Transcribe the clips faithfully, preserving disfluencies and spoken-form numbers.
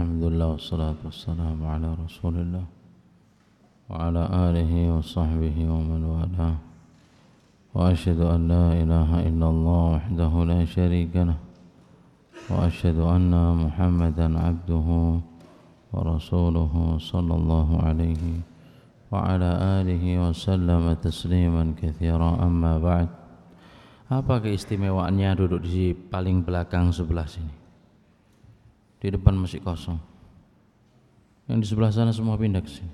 Alhamdulillah wassalatu wassalamu ala Rasulillah wa ala alihi wa sahbihi wa man walah. Wa asyhadu an la ilaha illallah wahdahu la syarika lah wa asyhadu anna Muhammadan abduhu wa rasuluhu sallallahu alaihi wa ala alihi wa sallama tasliman katsira, amma ba'd. Apa keistimewaannya duduk di paling belakang sebelah sini? Di depan masih kosong. Yang di sebelah sana semua pindah ke sini.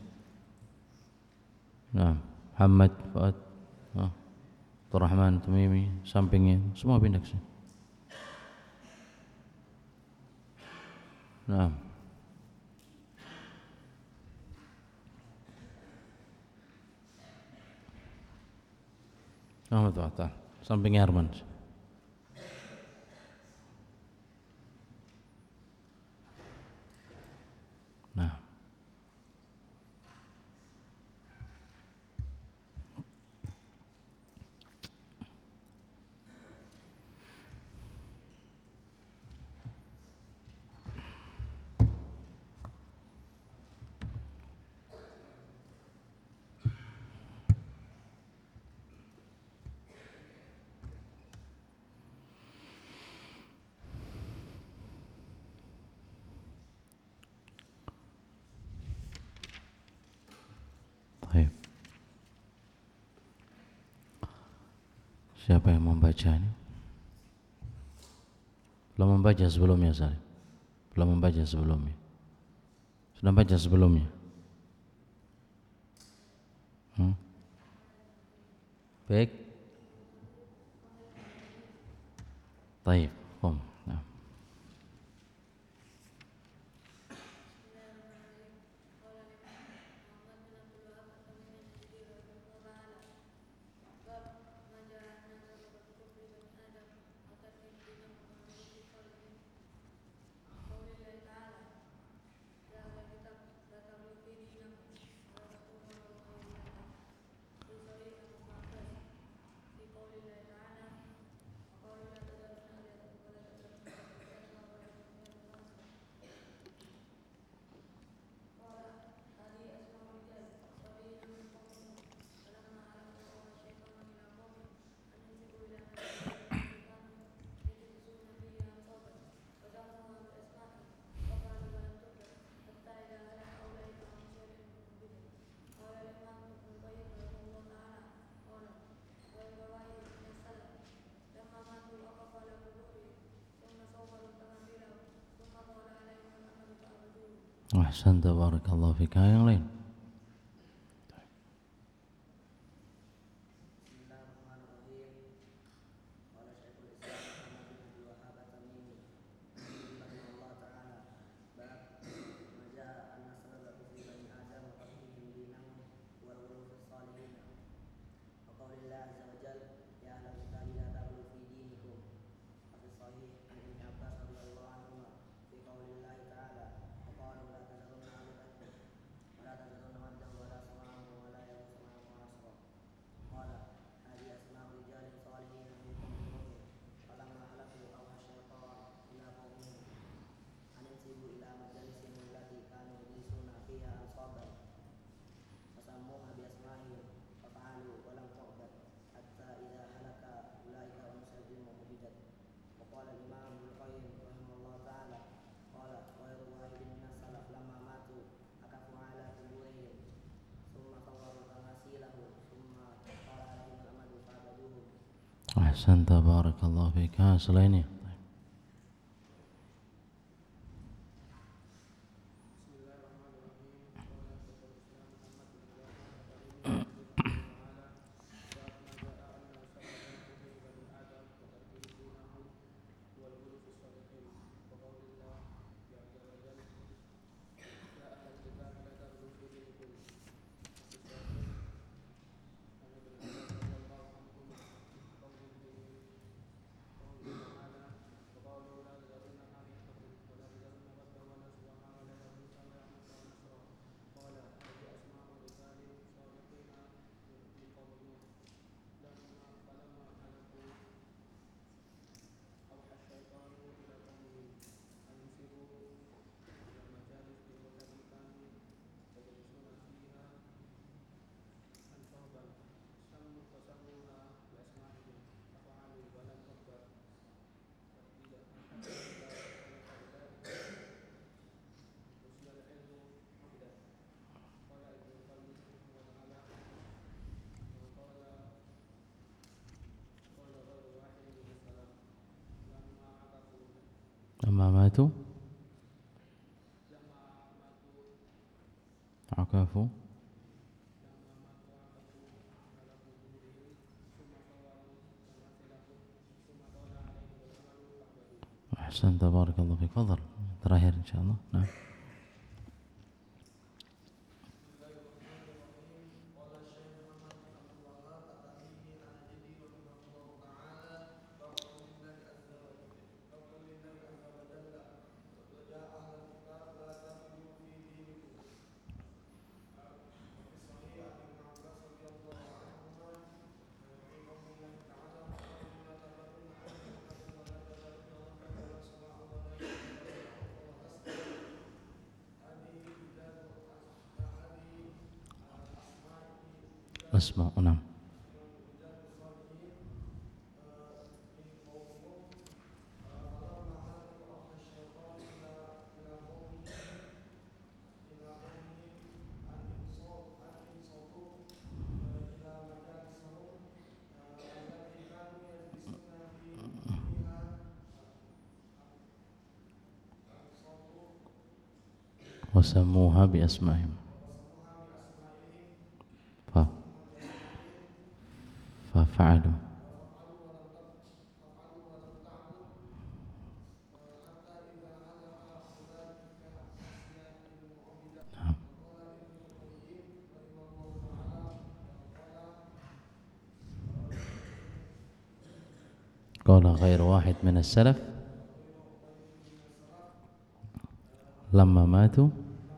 Nah, Muhammad, Fuad, oh, Abdurrahman, Tamimi, sampingnya semua pindah ke sini. Nah, Ahmad Wa'ta, sampingnya Arman. Nah, baik. Siapa yang membaca ini? Belum membaca sebelumnya, Sari? Belum membaca sebelumnya? Sudah baca sebelumnya? Hmm? Baik. Baik. Om. Nah. Ahsanta, barakallahu fika. Yang lain? Ahsanta, barakallahu fika. Selainnya? Lamma matu akafu ahsan tabarakallahu fiik. Fadhal. Terakhir insyaallah. Nah. Asma' enam. Wasamuha bi asma'ihim. Fa fa fa'alu. Qala ghairu wahid min as-salaf lamma matu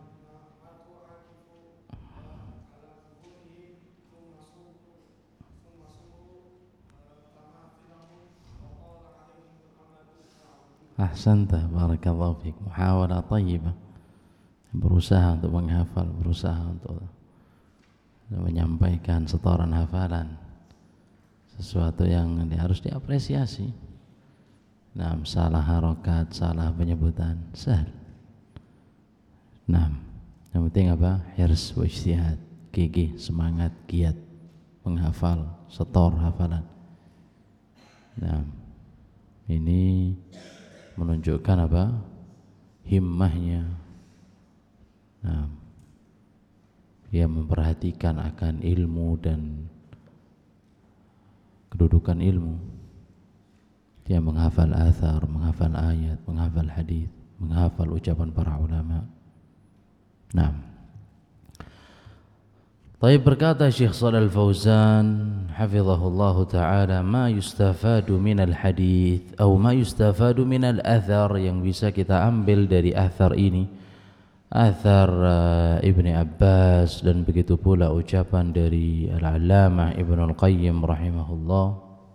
ahsanta barakallahu fiik. Muhawalah thayyibah, berusaha untuk menghafal, berusaha untuk menyampaikan setoran hafalan, sesuatu yang harus diapresiasi. Nah, salah harokat, salah penyebutan, sahal. Nah, yang penting apa? Hirs wa ijtihad, gigih, semangat, giat menghafal, setor hafalan. Nah, ini menunjukkan apa? Himmahnya. Nah, dia memperhatikan akan ilmu dan kedudukan ilmu. Dia menghafal athar, menghafal ayat, menghafal hadis, menghafal ucapan para ulama. Nah, Taib berkata Syekh Shalih Al-Fauzan hafizahullah ta'ala, ma yustafadu minal hadith atau ma yustafadu minal athar, yang bisa kita ambil dari athar ini, athar uh, Ibni Abbas, dan begitu pula ucapan dari Al-Allamah Ibnu Al-Qayyim rahimahullah.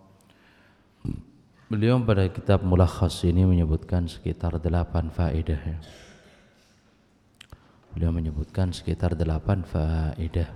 Beliau pada kitab Mulakhas ini menyebutkan sekitar delapan faedah ya. Beliau menyebutkan sekitar delapan faedah.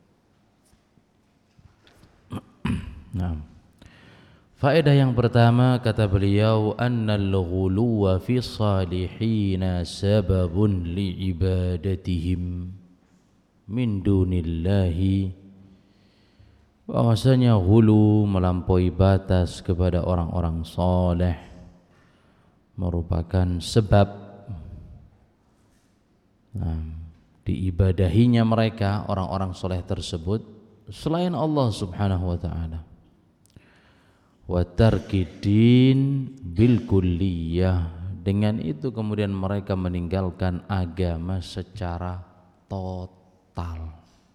Nah, faedah yang pertama kata beliau, annal ghuluwa fi salihina sababun liibadatihim min dunillahi, bahwasanya ghulu, melampaui batas kepada orang-orang saleh, merupakan sebab nah, diibadahinya mereka orang-orang saleh tersebut selain Allah Subhanahu wa ta'ala. Wa tarkidin bil kulliyah, dengan itu kemudian mereka meninggalkan agama secara total.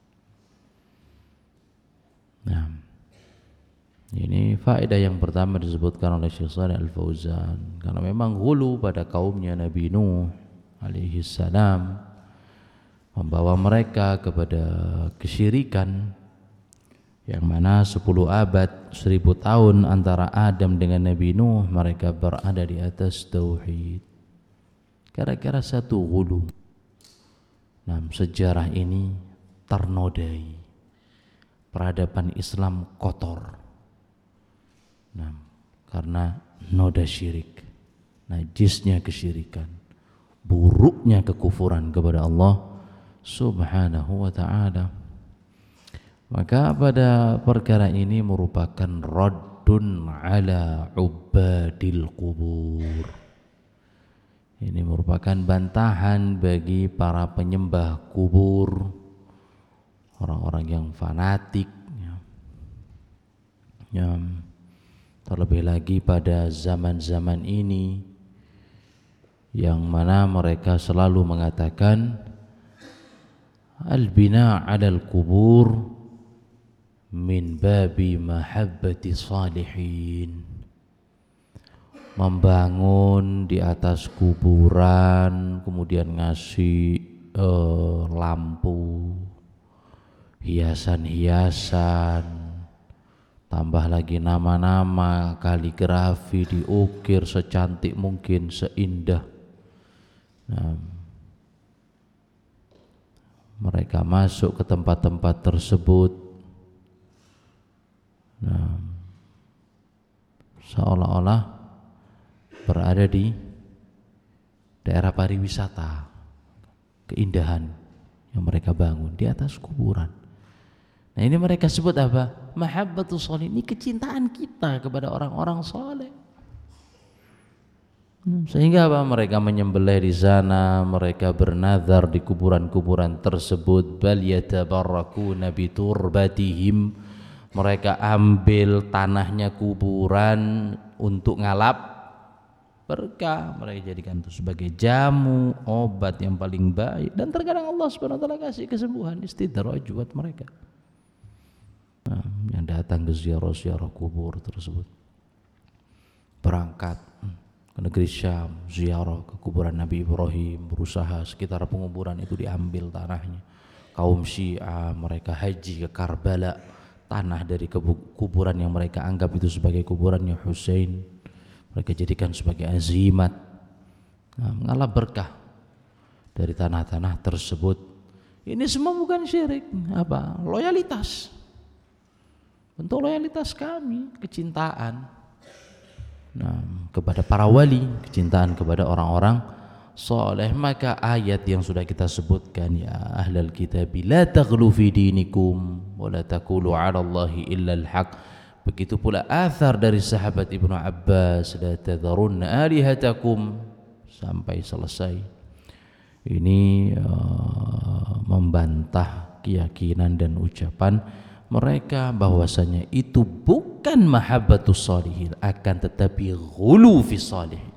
Nah, ini faedah yang pertama disebutkan oleh Syekh Shalih Al-Fauzan, karena memang ghulu pada kaumnya Nabi Nuh alaihi salam membawa mereka kepada kesyirikan, yang mana sepuluh abad, seribu tahun antara Adam dengan Nabi Nuh mereka berada di atas tauhid. Gara-gara satu ghulu, nah, sejarah ini ternodai, peradaban Islam kotor. Nah, karena noda syirik, najisnya kesyirikan, buruknya kekufuran kepada Allah Subhanahu wa ta'ala. Maka pada perkara ini merupakan raddun ala ubadil qubur, Ini merupakan bantahan bagi para penyembah kubur, orang-orang yang fanatik, ya. Ya, terlebih lagi pada zaman-zaman ini yang mana mereka selalu mengatakan al-bina 'alal kubur min babi mahabbati salihin. Membangun di atas kuburan, kemudian ngasih eh, lampu, hiasan-hiasan, tambah lagi nama-nama, kaligrafi diukir secantik mungkin, seindah. Nah, mereka masuk ke tempat-tempat tersebut, nah, seolah-olah berada di daerah pariwisata, keindahan yang mereka bangun di atas kuburan. Nah, ini mereka sebut apa? Mahabbatus sholih. Ini kecintaan kita kepada orang-orang soleh. Sehingga apa? Mereka menyembelih di sana, mereka bernazar di kuburan-kuburan tersebut. Bal yatabarrakuna biturbatihim. Mereka ambil tanahnya kuburan untuk ngalap berkah, mereka jadikan itu sebagai jamu, obat yang paling baik, dan terkadang Allah subhanahu wa taala kasih kesembuhan, istidraj buat mereka, nah, yang datang ke ziarah-ziarah kubur tersebut. Berangkat ke negeri Syam, ziarah ke kuburan Nabi Ibrahim, berusaha sekitar penguburan itu diambil tanahnya. Kaum Syiah mereka haji ke Karbala, tanah dari kuburan yang mereka anggap itu sebagai kuburannya Husain, mereka jadikan sebagai azimat, nah, mengalah berkah dari tanah-tanah tersebut. Ini semua bukan syirik, apa? Loyalitas, bentuk loyalitas kami, kecintaan, nah, kepada para wali, kecintaan kepada orang-orang soleh. Maka ayat yang sudah kita sebutkan, ya ahlal kitab la taghlu fi dinikum wa la taqulu 'ala Allahi illa al-haq. Begitu pula athar dari sahabat Ibnu Abbas, la tadharunna alihatakum, sampai selesai. Ini uh, membantah keyakinan dan ucapan mereka bahwasanya itu bukan mahabbatus sholihin, akan tetapi ghulu fi sholihin.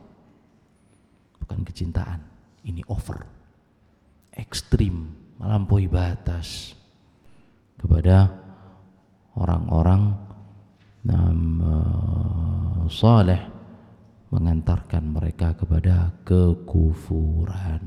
Bukan kecintaan, ini over, ekstrim, melampaui batas kepada orang-orang Nam uh, saleh, mengantarkan mereka kepada kekufuran.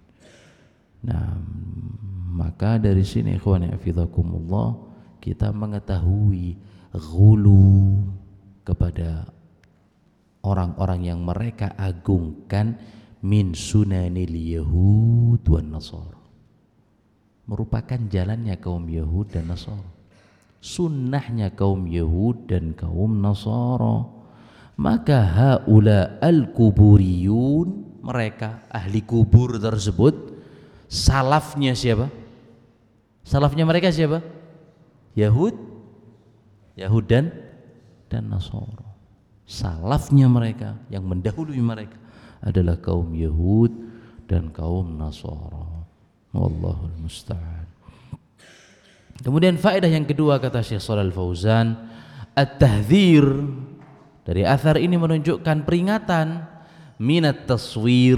Nah, maka dari sini ikhwan fillah kita mengetahui ghulu kepada orang-orang yang mereka agungkan min sunanil yahud wan nasara, merupakan jalannya kaum Yahud dan Nasara, sunnahnya kaum Yahud dan kaum Nasara. Maka haula al-kuburiyun, mereka ahli kubur tersebut, salafnya siapa? Salafnya mereka siapa? Yahud, Yahud dan dan Nasara. Salafnya mereka, yang mendahului mereka adalah kaum Yahud dan kaum Nasara. Wallahul musta'an. Kemudian faedah yang kedua kata Syekh Shalal Fauzan, at-tahdzir, dari athar ini menunjukkan peringatan minat taswir,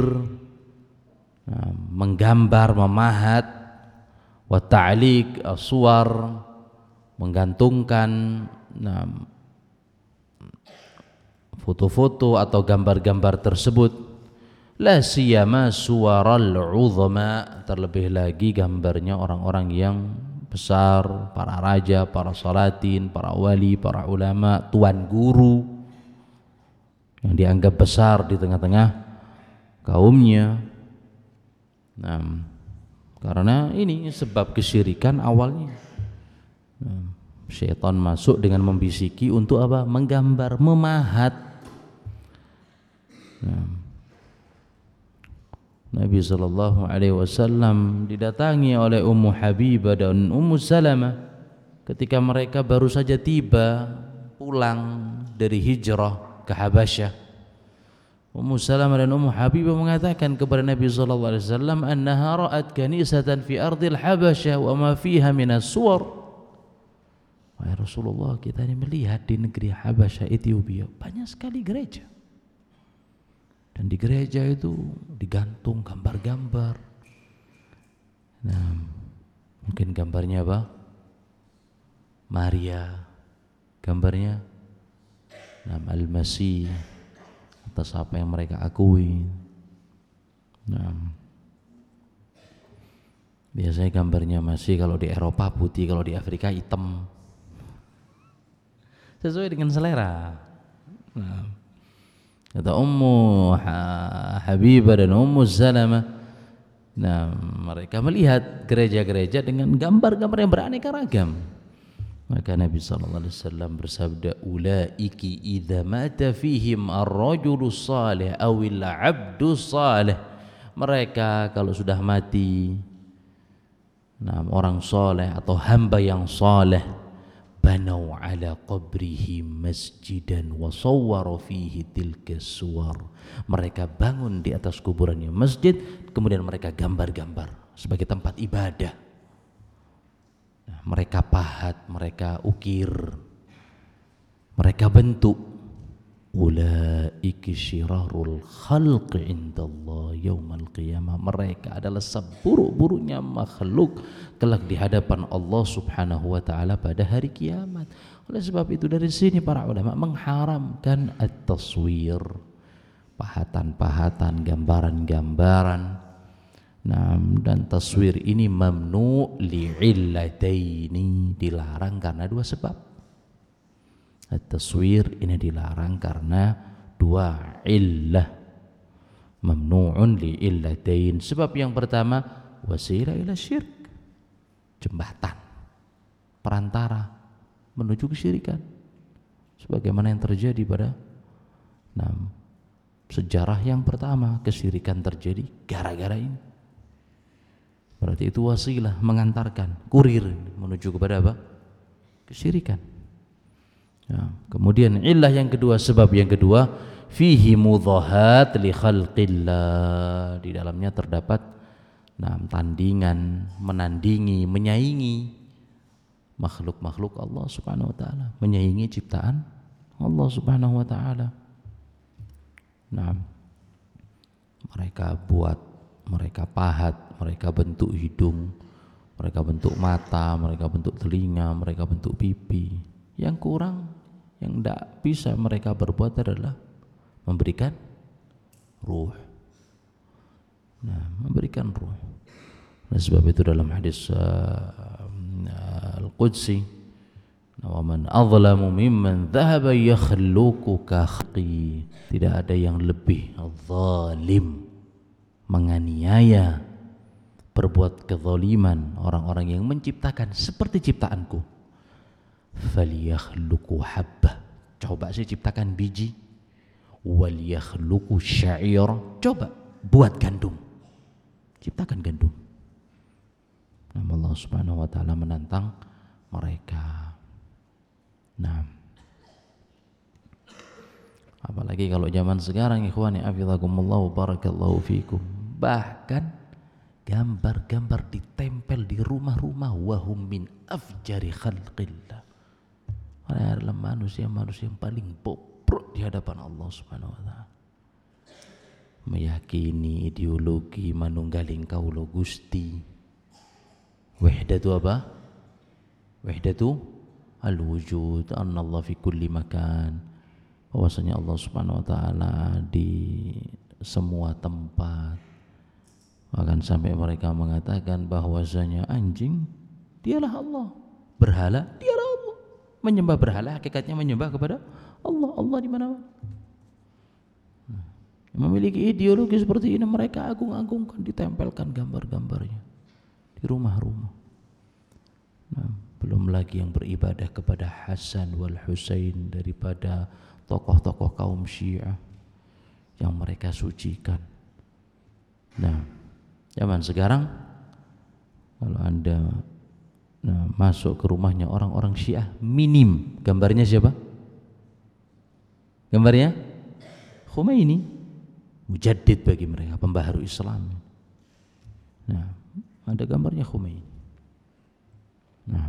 nah, menggambar, memahat, wa ta'liq aswar, menggantungkan nah, foto-foto atau gambar-gambar tersebut, la siyama suwaral uzama, terlebih lagi gambarnya orang-orang yang besar, para raja, para salatin, para wali, para ulama, tuan guru yang dianggap besar di tengah-tengah kaumnya. Nah, karena ini sebab kesyirikan awalnya. Nah, syaitan masuk dengan membisiki untuk apa? Menggambar, memahat. Nah, Nabi sallallahu alaihi wasallam didatangi oleh Ummu Habibah dan Ummu Salamah ketika mereka baru saja tiba pulang dari hijrah ke Habasyah. Ummu Salamah dan Ummu Habibah mengatakan kepada Nabi sallallahu alaihi wasallam, annaha ra'at kanisatan fi ardil Habasyah wa ma fiha minas suwar. Wahai Rasulullah, kita ini melihat di negeri Habasyah Ethiopia banyak sekali gereja. Dan di gereja itu digantung gambar-gambar. Nah, mungkin gambarnya apa? Maria, gambarnya nama Al-Masih, atas apa yang mereka akui. Nah, biasanya gambarnya masih kalau di Eropa putih, kalau di Afrika hitam, sesuai dengan selera. Nah, kata Ummu Habibah dan Ummu Salamah, nah mereka melihat gereja-gereja dengan gambar-gambar yang beraneka ragam. Maka Nabi sallallahu alaihi wasallam bersabda, ulaiki idza mata fihim ar-rajulu salih awil 'abdu salih. Mereka kalau sudah mati, nah orang saleh atau hamba yang saleh, banau ala qabrihi masjidan wa sawwaru fihi tilka suwar. Mereka bangun di atas kuburannya masjid, kemudian mereka gambar-gambar sebagai tempat ibadah. Nah, mereka pahat, mereka ukir, mereka bentuk. Ulaiki syirarul khalqi indallah yaumal qiyamah. Mereka adalah seburuk-buruknya makhluk kelak di hadapan Allah Subhanahu wa taala pada hari kiamat. Oleh sebab itu dari sini para ulama mengharamkan at-taswir, pahatan-pahatan, gambaran-gambaran. Nah, dan taswir ini mamnu li'illataini, dilarang karena dua sebab. At-taswir ini dilarang karena dua illah. Mamnu'un li'illatain. Sebab yang pertama, wasilah ila syirk, jembatan, perantara menuju kesyirikan. Sebagaimana yang terjadi pada nah, sejarah yang pertama, kesyirikan terjadi gara-gara ini. Berarti itu wasilah, mengantarkan, kurir menuju kepada apa? Kesyirikan. Ya, kemudian illah yang kedua, sebab yang kedua, fihi mudhahat li khalqillah. Di dalamnya terdapat nah, tandingan, menandingi, menyaingi makhluk-makhluk Allah Subhanahu wa taala, menyaingi ciptaan Allah Subhanahu wa taala. Nah, mereka buat, mereka pahat, mereka bentuk hidung, mereka bentuk mata, mereka bentuk telinga, mereka bentuk pipi. Yang kurang, yang tidak bisa mereka berbuat adalah memberikan ruh. Nah, memberikan ruh. Nah, sebab itu dalam hadis uh, Al-Qudsi, wa man azlamu mimman dhahaba yakhluqu ka khalqi. Tidak ada yang lebih zalim, menganiaya, berbuat kezaliman orang-orang yang menciptakan seperti ciptaanku. Falyakhluqu habbah, coba sih ciptakan biji. Wal yakhluqu sya'ir, coba buat gandum, ciptakan gandum. Nama Allah Subhanahu wa taala menantang mereka. Nah, apalagi kalau zaman sekarang, ikhwani hafizakumullah wa barakallahu fikum, bahkan gambar-gambar ditempel di rumah-rumah. Wahum min afjari khalqillah. Mereka adalah manusia-manusia yang paling bobrok di hadapan Allah Subhanahu wa taala. Meyakini ideologi manunggaling kaula Gusti. Wahdatu apa? Wahdatu al-wujud, anna Allah fi kulli makan. Bahwasanya Allah Subhanahu wa taala di semua tempat. Bahkan sampai mereka mengatakan bahwasanya anjing dialah Allah, berhala dialah Allah. Menyembah berhala hakikatnya menyembah kepada Allah. Allah di mana? Nah, memiliki ideologi seperti ini mereka agung-agungkan, ditempelkan gambar-gambarnya di rumah-rumah. Nah, belum lagi yang beribadah kepada Hasan wal Husain daripada tokoh-tokoh kaum Syiah yang mereka sucikan. Nah, zaman sekarang kalau Anda nah, masuk ke rumahnya orang-orang Syiah, minim gambarnya siapa? Gambarnya Khomeini. mujaddid bagi mereka, pembaharu Islam. Nah, ada gambarnya Khomeini. Nah,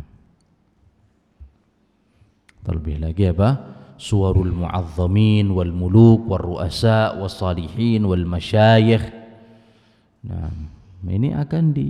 terlebih lagi apa? Suwarul mu'azzamin wal muluk wal ru'asa wal salihin wal masyayikh. Nah, ini akan di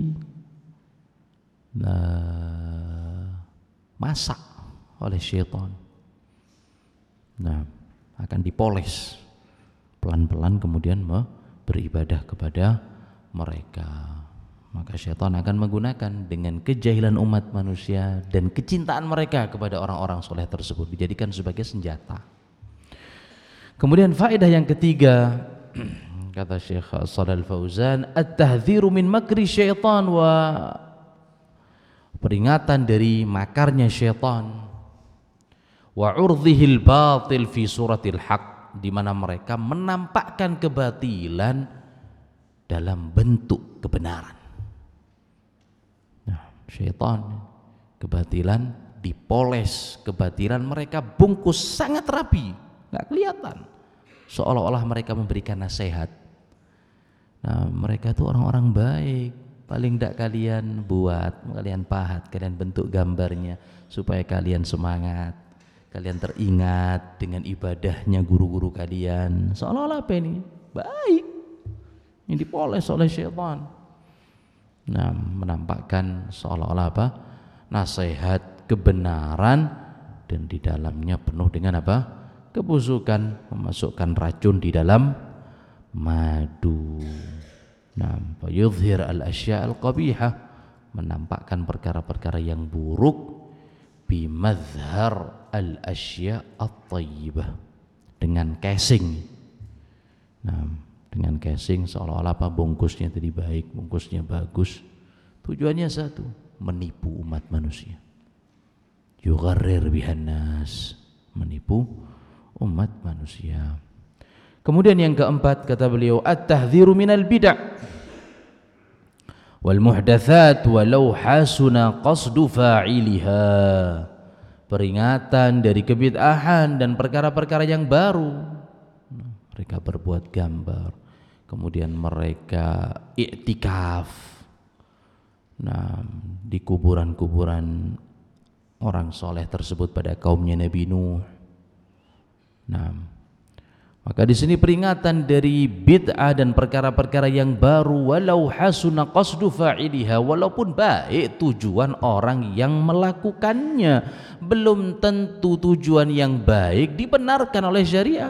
nah, masak oleh syaitan. Nah, akan dipoles pelan-pelan kemudian beribadah kepada mereka. Maka syaitan akan menggunakan dengan kejahilan umat manusia dan kecintaan mereka kepada orang-orang soleh tersebut dijadikan sebagai senjata. Kemudian faedah yang ketiga, kata Syekh Shalal Fauzan, at-tahdziru min makri syaitan, wa peringatan dari makarnya syaitan, wa urdhihil batil fi suratil haq, di mana mereka menampakkan kebatilan dalam bentuk kebenaran. Nah, syaitan kebatilan dipoles, kebatilan mereka bungkus sangat rapi, nggak kelihatan, seolah-olah mereka memberikan nasihat. Nah, mereka itu orang-orang baik, paling tidak kalian buat, kalian pahat, kalian bentuk gambarnya supaya kalian semangat, kalian teringat dengan ibadahnya guru-guru kalian, seolah-olah apa ini? Baik. Ini dipoles oleh syaitan. Nah, menampakkan seolah-olah apa? Nasihat, kebenaran, dan di dalamnya penuh dengan apa? Kebusukan, memasukkan racun di dalam madu. Nah, yudhhir al-asya' al-qabihah, menampakkan perkara-perkara yang buruk, bimadhhar al-asya' at-tayyibah, dengan casing. Nah, dengan casing seolah-olah apa, bungkusnya tadi baik, bungkusnya bagus. Tujuannya satu, menipu umat manusia. Yugharrir bihan nas, menipu umat manusia. Kemudian yang keempat, kata beliau, at-tahdziru minal bid'ah wal muhdatsat walau hasuna qasdu fa'iliha, peringatan dari kebid'ahan dan perkara-perkara yang baru. Mereka berbuat gambar, kemudian mereka iktikaf, nah, di kuburan-kuburan orang soleh tersebut pada kaumnya Nabi Nuh. Nah, maka di sini peringatan dari bid'ah dan perkara-perkara yang baru, walau hasuna qasdu fa'iliha, walaupun baik tujuan orang yang melakukannya, belum tentu tujuan yang baik dibenarkan oleh syariat.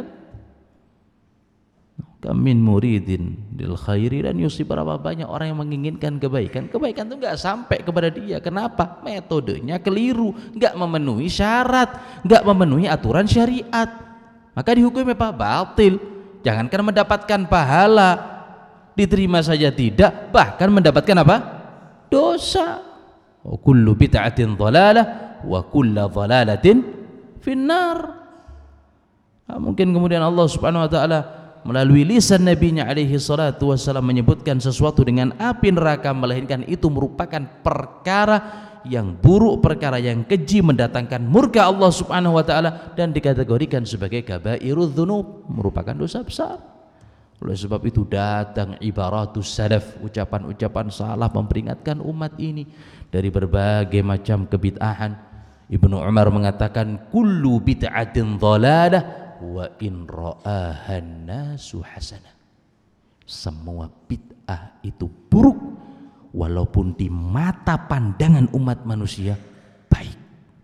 Kamin muridin lil khairi dan yusib, berapa banyak orang yang menginginkan kebaikan, kebaikan itu enggak sampai kepada dia. Kenapa? Metodenya keliru, enggak memenuhi syarat, enggak memenuhi aturan syariat. Maka dihukumi apa? Batil. Jangankan mendapatkan pahala, diterima saja tidak, bahkan mendapatkan apa? Dosa. Wa kullu bid'atin dhalalah wa kullu dhalalatin finnar. Nah, mungkin kemudian Allah Subhanahu wa taala melalui lisan nabinya alaihi salatu wassalam menyebutkan sesuatu dengan api neraka, melainkan itu merupakan perkara yang buruk, perkara yang keji, mendatangkan murka Allah Subhanahu wa taala, dan dikategorikan sebagai kabairudz dzunub, merupakan dosa besar. Oleh sebab itu datang ibaratus salaf, ucapan-ucapan salah memperingatkan umat ini dari berbagai macam kebid'ahan. Ibnu Umar mengatakan, kullu bid'atin dhalalah wa in ra'ahan nasu hasanah. Semua bid'ah itu buruk walaupun di mata pandangan umat manusia baik.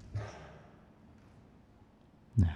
Nah,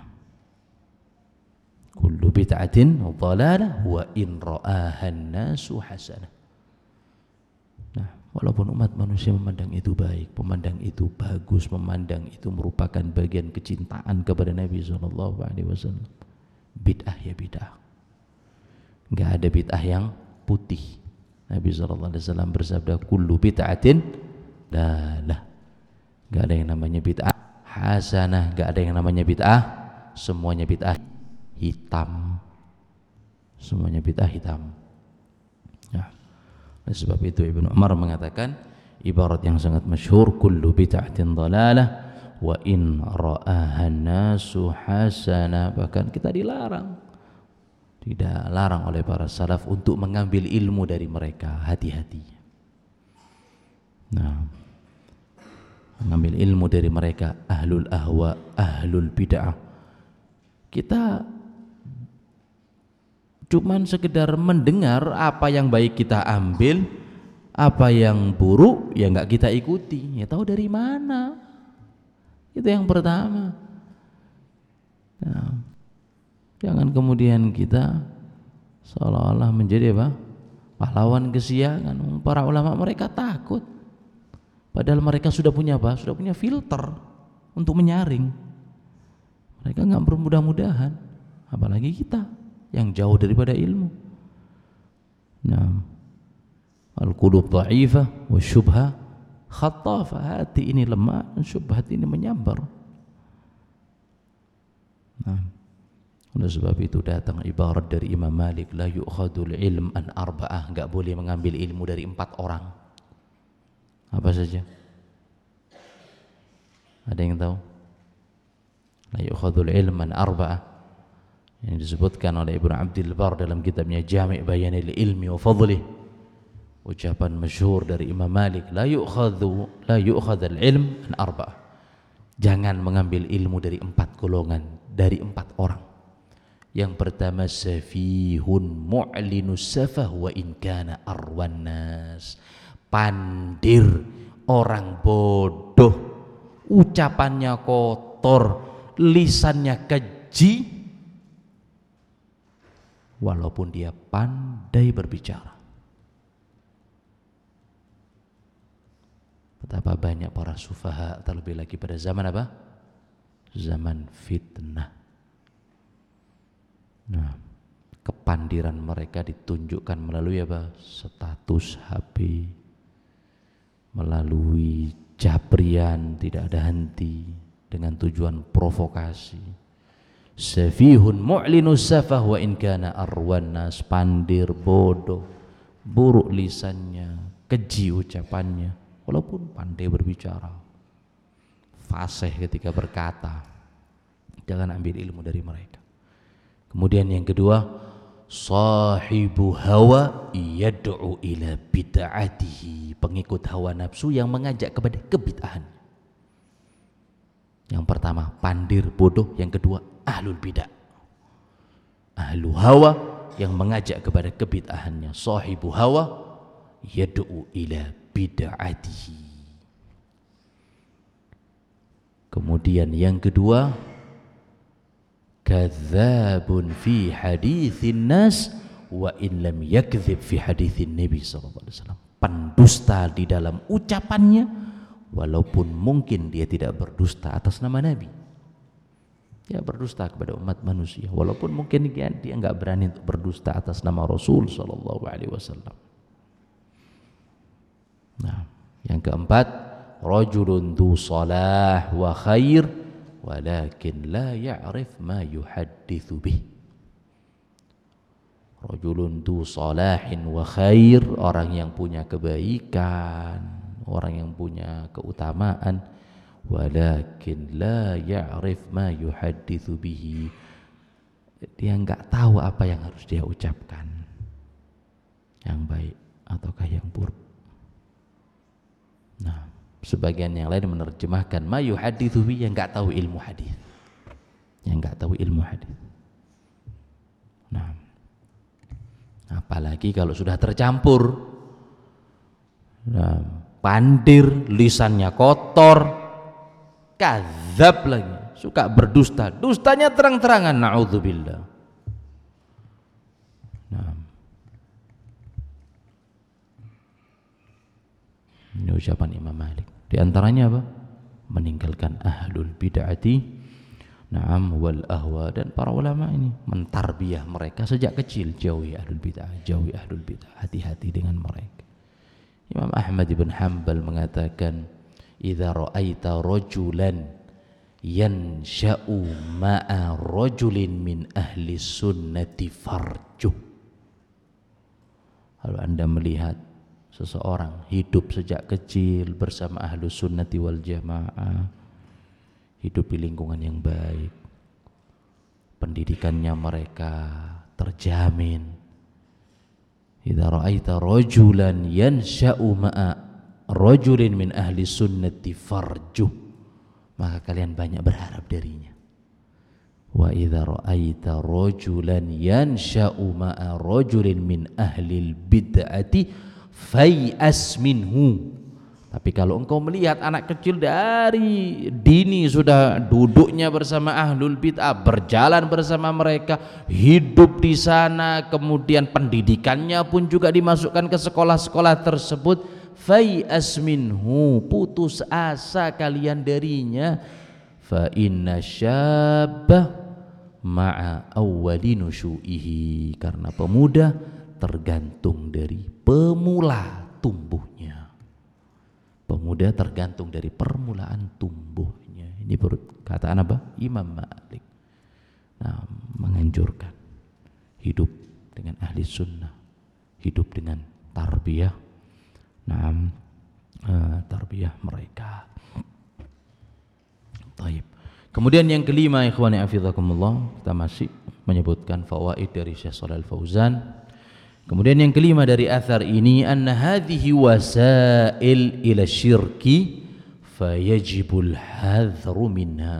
kullu bid'atin dhalalah wa in ra'ahan nasu hasanah. Nah, walaupun umat manusia memandang itu baik, memandang itu bagus, memandang itu merupakan bagian kecintaan kepada Nabi shallallahu alaihi wasallam, bid'ah ya bid'ah. Enggak ada bid'ah yang putih. Nabi shallallahu alaihi wasallam bersabda, kullu bid'atin dalalah. Enggak ada yang namanya bid'ah hasanah, enggak ada yang namanya bid'ah, semuanya bid'ah hitam. Semuanya bid'ah hitam. Nah, oleh sebab itu Ibnu Umar mengatakan ibarat yang sangat masyhur, kullu bid'atin dhalalah wa in ra'ahan nasu hasanah. Bahkan kita dilarang Tidak larang oleh para salaf untuk mengambil ilmu dari mereka, hati-hati. Nah, mengambil ilmu dari mereka, ahlul ahwa, ahlul bid'ah. Kita cuman sekedar mendengar, apa yang baik kita ambil, apa yang buruk ya enggak kita ikuti. Ya tahu dari mana? Itu yang pertama. Nah, jangan kemudian kita seolah-olah menjadi apa? Pahlawan kesiangan. Para ulama mereka takut. Padahal mereka sudah punya apa? Sudah punya filter untuk menyaring. Mereka enggak bermudah-mudahan, apalagi kita yang jauh daripada ilmu. Nah, al-qulub dha'ifah wa syubha khattafah. Hati ini lemah, syubhat ini menyambar. Nah, oleh sebab itu datang ibarat dari Imam Malik, la yu'khadul ilm an arba'ah, enggak boleh mengambil ilmu dari empat orang. Apa saja? Ada yang tahu? La yu'khadul ilm an arba'ah, yang disebutkan oleh Ibnu Abdul Bar dalam kitabnya Jami' Bayanil Ilmi wa Fadlih. Ucapan masyhur dari Imam Malik, la yu'khadhu la yu'khadul ilm an arba'ah. Jangan mengambil ilmu dari empat golongan, dari empat orang. Yang pertama, safihun mu'linus safah wa in kana arwan nas. Pandir, orang bodoh, ucapannya kotor, lisannya keji, walaupun dia pandai berbicara. Betapa banyak para sufaha, terlebih lagi pada zaman apa? Zaman fitnah. Nah, kepandiran mereka ditunjukkan melalui apa? Status H P, melalui jabrian tidak ada henti dengan tujuan provokasi. Safihun mu'linus safah wa in kana arwan nas. Pandir, bodoh, buruk lisannya, keji ucapannya, walaupun pandai berbicara, fasih ketika berkata. Jangan ambil ilmu dari mereka. Kemudian yang kedua, sahibu hawa yad'u ila bid'atihi. Pengikut hawa nafsu yang mengajak kepada kebid'ahan. Yang pertama pandir, bodoh. Yang kedua ahlul bid'ah, ahlu hawa yang mengajak kepada kebid'ahannya. Sahibu hawa yad'u ila bid'atihi. Kemudian yang kedua, kadzabun fi haditsin nas wa in lam yakdzib fi haditsin Nabi sallallahu alaihi wasallam. Pendusta di dalam ucapannya, walaupun mungkin dia tidak berdusta atas nama Nabi. Dia berdusta kepada umat manusia, walaupun mungkin dia dia enggak berani untuk berdusta atas nama Rasul sallallahu alaihi wasallam. Nah, yang keempat, rajulun du salah wa khair walakin la ya'rif ma yuhadditsu bih. Rajulun du salahin wa khair, orang yang punya kebaikan, orang yang punya keutamaan, walakin la ya'rif ma yuhadditsu bihi. Dia enggak tahu apa yang harus dia ucapkan, yang baik ataukah yang buruk. Nah, sebagian yang lain menerjemahkan ma yuhadditsu bihi, yang enggak tahu ilmu hadis. Yang enggak tahu ilmu hadis. Nah, apalagi kalau sudah tercampur. Nah, pandir, lisannya kotor, kadzab lagi, suka berdusta, dustanya terang-terangan, na'udzubillah. Nah, ini ucapan Imam Malik. Di antaranya apa? Meninggalkan ahlul bid'ati, na'am, wal ahwa. Dan para ulama ini mentarbiyah mereka sejak kecil, jauhi ahlul bid'ah, jauhi ahlul bid'ah, hati-hati dengan mereka. Imam Ahmad bin Hanbal mengatakan, idza ra'aita rajulan yansha'u ma'a rajulin min ahli sunnati farjuh. Kalau Anda melihat seseorang hidup sejak kecil bersama ahlu sunnati wal jamaah, hidup di lingkungan yang baik, pendidikannya mereka terjamin. Idza ra'aita rajulan yansha'u ma'a rajulin min ahli sunnati farjuh, maka kalian banyak berharap darinya. Wa idza ra'aita rajulan yansha'u ma'a rajulin min ahli bid'ati fay'as minhu. Tapi kalau engkau melihat anak kecil dari dini sudah duduknya bersama ahlul bid'ah, berjalan bersama mereka, hidup di sana, kemudian pendidikannya pun juga dimasukkan ke sekolah-sekolah tersebut, fay'as minhu, putus asa kalian darinya. Fa inna syabah ma'a awwali nusyu'ihi, karena pemuda tergantung dari pemula tumbuhnya. Pemuda tergantung dari permulaan tumbuhnya. Ini perkataan apa? Imam Malik. Nah, menganjurkan hidup dengan ahli sunnah, hidup dengan tarbiyah. Nah, uh, tarbiyah mereka. Taib. Kemudian yang kelima, ikhwani hafizakumullah, kita masih menyebutkan fawaid dari Syekh Shalal Fauzan. Kemudian yang kelima dari athar ini, anna hadhihi wasail ila syirki fayajibul hadhru minha.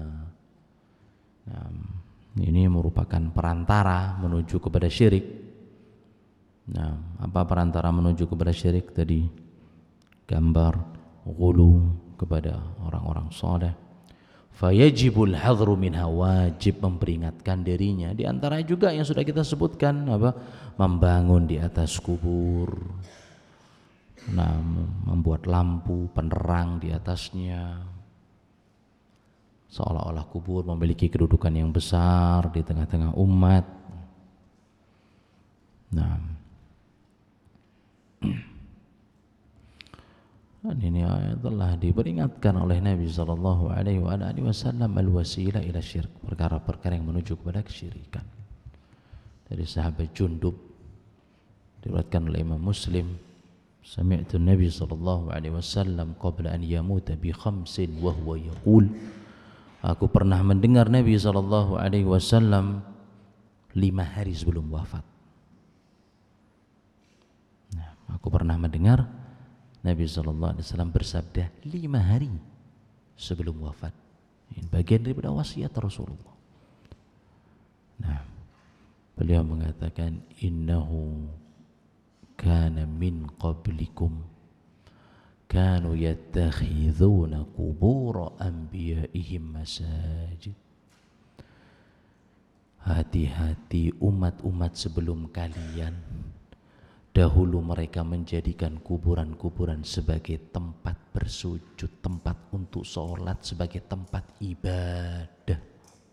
Nah, ini merupakan perantara menuju kepada syirik. Nah, apa perantara menuju kepada syirik tadi? Gambar ghulu kepada orang-orang saleh. Fayajibul hadhru minha, wajib memperingatkan dirinya. Di antara juga yang sudah kita sebutkan apa? Membangun di atas kubur. Nah, membuat lampu penerang di atasnya. Seolah-olah kubur memiliki kedudukan yang besar di tengah-tengah umat. Nah, dan ini telah diperingatkan oleh Nabi sallallahu alaihi wasallam al-wasilah ila syirk, perkara-perkara yang menuju kepada kesyirikan. Dari sahabat Jundub diriwayatkan oleh Imam Muslim, sami'tu Nabi sallallahu alaihi wasallam qabla an yamuta bi khamsin wa huwa yaqul, aku pernah mendengar Nabi sallallahu alaihi wasallam lima hari sebelum wafat. Nah, aku pernah mendengar Nabi sallallahu alaihi wasallam bersabda lima hari sebelum wafat. Ini bagian daripada wasiat Rasulullah. Nah, beliau mengatakan innahu kana min qablikum kanu yattakhidhuna qubur anbiya'ihim masajid. Hati-hati umat-umat sebelum kalian, dahulu mereka menjadikan kuburan-kuburan sebagai tempat bersujud, tempat untuk sholat, sebagai tempat ibadah.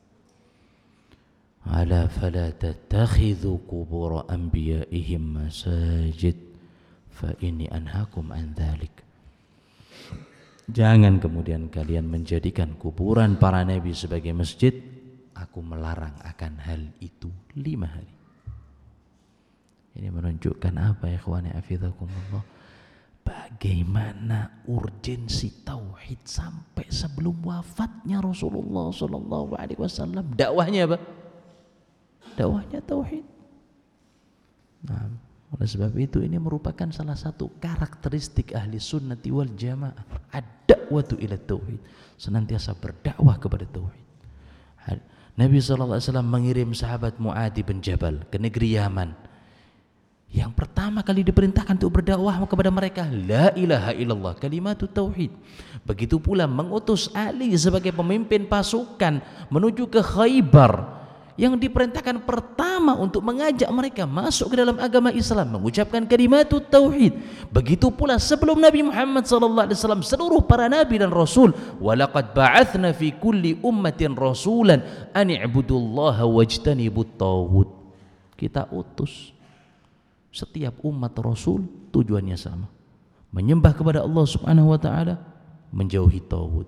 Ala fala tattakhidhu qubur anbiya'ihim masajid fa inni anhaakum an dzalik. Jangan kemudian kalian menjadikan kuburan para nabi sebagai masjid. Aku melarang akan hal itu lima hari. Ini menunjukkan apa ya ikhwani hafizakumullah, bagaimana urgensi tauhid sampai sebelum wafatnya Rasulullah sallallahu alaihi wasallam. Dakwahnya apa? Dakwahnya tauhid. Nah, oleh sebab itu ini merupakan salah satu karakteristik ahli sunnati wal jamaah, ad-da'watu ila tauhid, senantiasa berdakwah kepada tauhid. Nabi sallallahu alaihi wasallam mengirim sahabat Mu'adz bin Jabal ke negeri Yaman. Yang pertama kali diperintahkan untuk berdakwah kepada mereka la ilaha illallah, kalimatut tauhid. Begitu pula mengutus Ali sebagai pemimpin pasukan menuju ke Khaybar, yang diperintahkan pertama untuk mengajak mereka masuk ke dalam agama Islam, mengucapkan kalimatut tauhid. Begitu pula sebelum Nabi Muhammad sallallahu alaihi wasallam, seluruh para nabi dan rasul, walaqad ba'atsna fi kulli ummatin rasulan an i'budullaha wajtanibut taghut. Kita utus setiap umat rasul tujuannya sama, menyembah kepada Allah Subhanahu wa taala, menjauhi tauhid.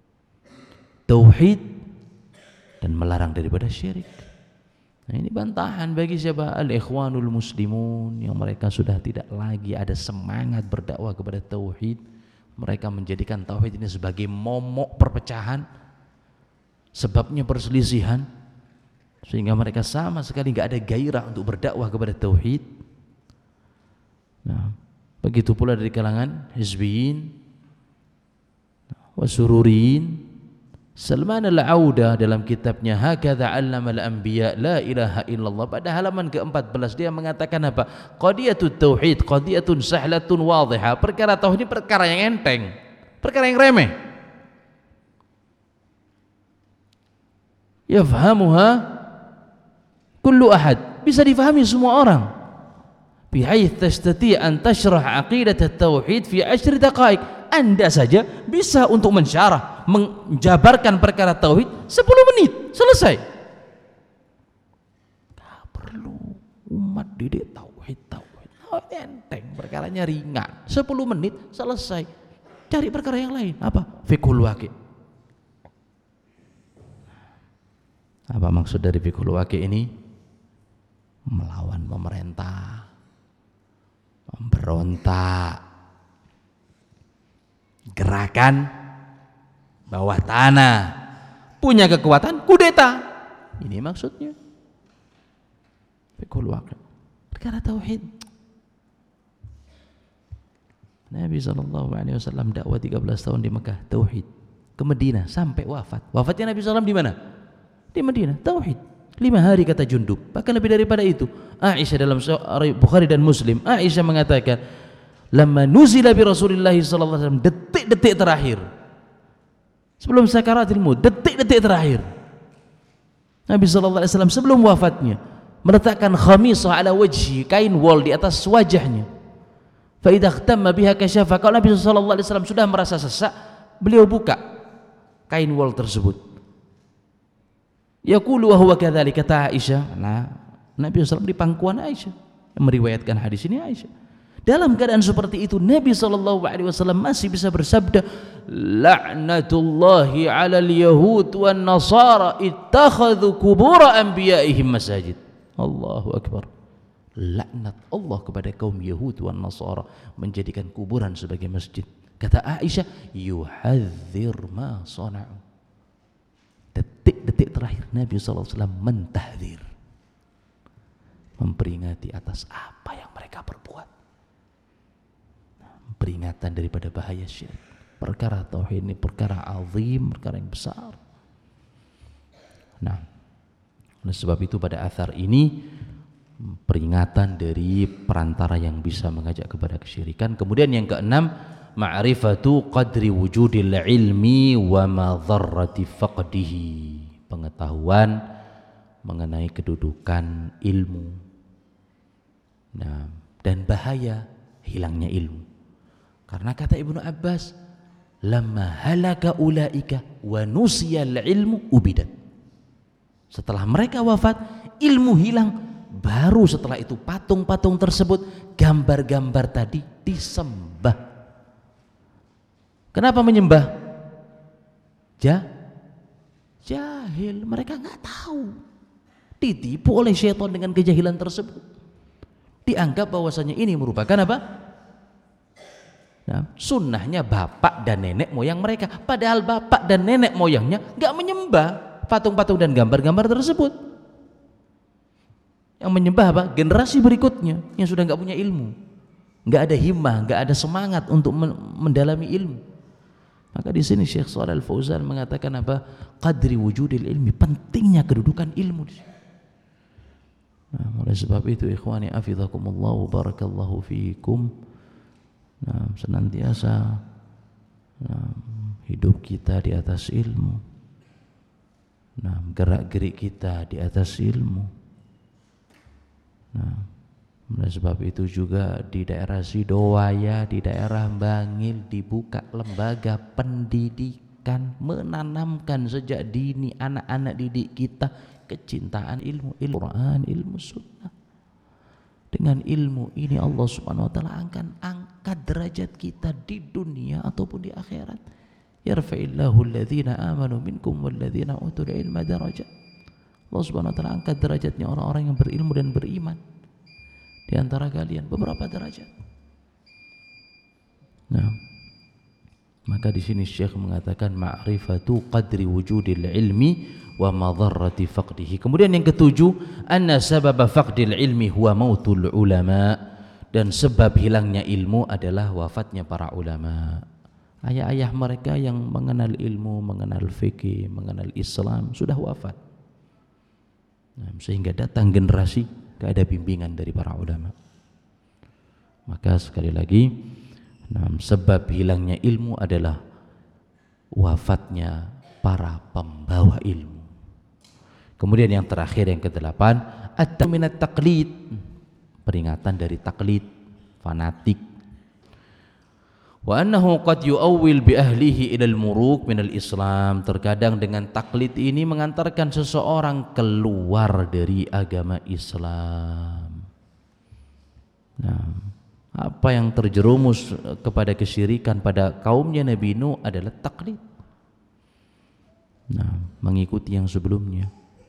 Tauhid dan melarang daripada syirik. Nah, ini bantahan bagi siapa? Al-ikhwanul muslimun, yang mereka sudah tidak lagi ada semangat berdakwah kepada tauhid. Mereka menjadikan tauhid ini sebagai momok perpecahan, sebabnya perselisihan. sehingga mereka sama sekali nggak ada gairah untuk berdakwah kepada tauhid. Nah, begitu pula dari kalangan hizbiyin, wasururiyin. Salman al-Auda dalam kitabnya Hakadha 'allama al-anbiya la ilaha illallah, pada halaman ke empat belas dia mengatakan apa? Qadiyatut tauhid qadiyatun sahlatun wadhihah. Perkara tauhid ini perkara yang enteng, perkara yang remeh. Yafhamuha kullu ahad, bisa difahami semua orang. Bihaits tastati' an tashrah aqidat at-tauhid fi ashri daqaiq. Anda saja bisa untuk mensyarah, menjabarkan perkara tauhid sepuluh menit, selesai. Tidak perlu umat didik tauhid, tauhid. Oh, enteng, perkaranya ringan. sepuluh menit selesai. Cari perkara yang lain. Apa? Fiqhul waqi'. Apa maksud dari fiqhul waqi' ini? Melawan pemerintah, memberontak, gerakan bawah tanah, punya kekuatan kudeta. Ini maksudnya fiqhul waqi', perkara tauhid. Nabi sallallahu alaihi wasallam dakwah tiga belas tahun di Mekah, tauhid. Ke Madinah sampai wafat. Wafatnya Nabi sallallahu alaihi wasallam di mana? Di Madinah, tauhid. Lima hari kata Jundub, bahkan lebih daripada itu. Aisyah dalam Bukhari dan Muslim, Aisyah mengatakan, lamma nuzila bi Rasulillah sallallahu alaihi wasallam, detik-detik terakhir sebelum sakaratil maut, detik-detik terakhir Nabi sallallahu alaihi wasallam sebelum wafatnya meletakkan khamisah ala wajhi, kain wol di atas wajahnya. Fa idza ihtamma biha kashafa. Kalau Nabi sallallahu alaihi wasallam sudah merasa sesak, beliau buka kain wol tersebut. Yaqulu wa huwa kadzalika, kata Aisyah. Nah, Nabi sallallahu alaihi wasallam di pangkuan Aisyah, yang meriwayatkan hadis ini Aisyah. Dalam keadaan seperti itu Nabi sallallahu alaihi wasallam masih bisa bersabda, la'natullahi 'alal yahud wan nasara ittakhadhu qubur anbiya'ihim masajid. Allahu akbar. Laknat Allah kepada kaum Yahud wan Nasara, menjadikan kuburan sebagai masjid. Kata Aisyah, yuhadzir ma sana'u. Detik-detik terakhir Nabi sallallahu alaihi wasallam mentahdzir, memperingati atas apa yang mereka perbuat. Peringatan daripada bahaya syirik. Perkara tauhid ini perkara azim, perkara yang besar. Nah, oleh sebab itu pada athar ini peringatan dari perantara yang bisa mengajak kepada kesyirikan. Kemudian yang keenam, ma'rifatu qadri wujudil ilmi wa madharrati faqdihi. Pengetahuan mengenai kedudukan ilmu. Nah, dan bahaya hilangnya ilmu. Karena kata Ibnu Abbas, lamma halaka ulaika wa nusiyal ilmu ubidat. Setelah mereka wafat, ilmu hilang, baru setelah itu patung-patung tersebut, gambar-gambar tadi disembah. Kenapa menyembah? Ja, jahil, mereka nggak tahu. Ditipu oleh syaitan dengan kejahilan tersebut. Dianggap bahwasanya ini merupakan apa? Nah, sunnahnya bapak dan nenek moyang mereka. Padahal bapak dan nenek moyangnya nggak menyembah patung-patung dan gambar-gambar tersebut. Yang menyembah apa? Generasi berikutnya yang sudah nggak punya ilmu, nggak ada himmah, nggak ada semangat untuk mendalami ilmu. Maka di sini Syekh Shalih Al-Fauzan mengatakan apa? Qadri wujudil ilmi, pentingnya kedudukan ilmu. Nah, oleh sebab itu ikhwani afizakumullah wa barakallahu fiikum. Nah, senantiasa nah, hidup kita di atas ilmu. Nah, gerak-gerik kita di atas ilmu. Nah, oleh sebab itu juga di daerah Sidowaya, di daerah Bangil dibuka lembaga pendidikan, menanamkan sejak dini anak-anak didik kita kecintaan ilmu, ilmu Quran, ilmu sunnah. Dengan ilmu ini Allah Subhanahu wa taala akan angkat derajat kita di dunia ataupun di akhirat. Yarfa'illahu alladhina amanu minkum walladhina utul ilma darajat. Allah Subhanahu wa taala angkat derajatnya orang-orang yang berilmu dan beriman di antara kalian beberapa derajat. Nah, Maka di sini Syekh mengatakan ma'rifatu qadri wujudil ilmi wa madarrati faqdihi. Kemudian yang ketujuh, anna sababa faqdil ilmi huwa mautul ulama, dan sebab hilangnya ilmu adalah wafatnya para ulama. Ayah-ayah mereka yang mengenal ilmu, mengenal fikih, mengenal Islam sudah wafat. Nah, sehingga datang generasi tidak ada bimbingan dari para ulama. Maka sekali lagi, nah, sebab hilangnya ilmu adalah wafatnya para pembawa ilmu. Kemudian yang terakhir, yang kedelapan, at-tahdzir minat taqlid, peringatan dari taklid, fanatik. Wa annahu qad yu'awwil bi ahlihi ilal muruk minal Islam. Terkadang dengan taklid ini mengantarkan seseorang keluar dari agama Islam. Nah, apa yang terjerumus kepada kesyirikan pada kaumnya Nabi Nuh adalah taklid. Nah, mengikuti yang sebelumnya.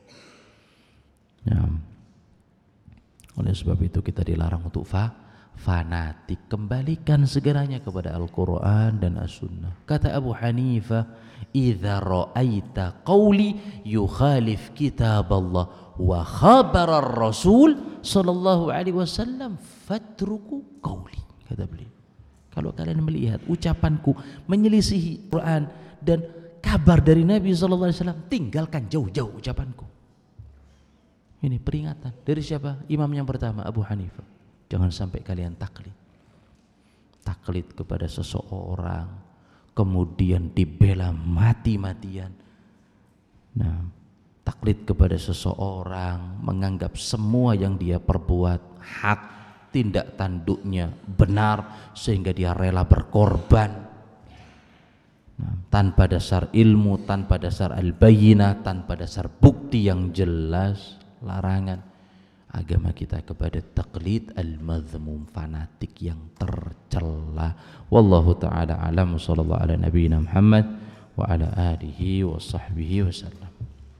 Nah, oleh sebab itu kita dilarang untuk fa fanatik. Kembalikan segeranya kepada Al-Quran dan As-Sunnah. Kata Abu Hanifah, idza ra'aita qawli yukhalif kitab Allah wa khabar ar-rasul sallallahu alaihi wasallam fatruku qawli. Kata beliau, kalau kalian melihat ucapanku menyelisihi Quran dan kabar dari Nabi sallallahu alaihi wasallam, tinggalkan jauh-jauh ucapanku. Ini peringatan dari siapa? Imam yang pertama, Abu Hanifah. Jangan sampai kalian taklid. Taklid kepada seseorang, kemudian dibela mati-matian. Nah, taklid kepada seseorang, menganggap semua yang dia perbuat hak, tindak tanduknya benar, sehingga dia rela berkorban. Nah, tanpa dasar ilmu, tanpa dasar al-bayyinah, tanpa dasar bukti yang jelas. Larangan agama kita kepada taklid al-madhmum, fanatik yang tercela. Wallahu ta'ala alam, sallallahu ala nabiyina Muhammad wa ala alihi wa sahbihi wa sallam.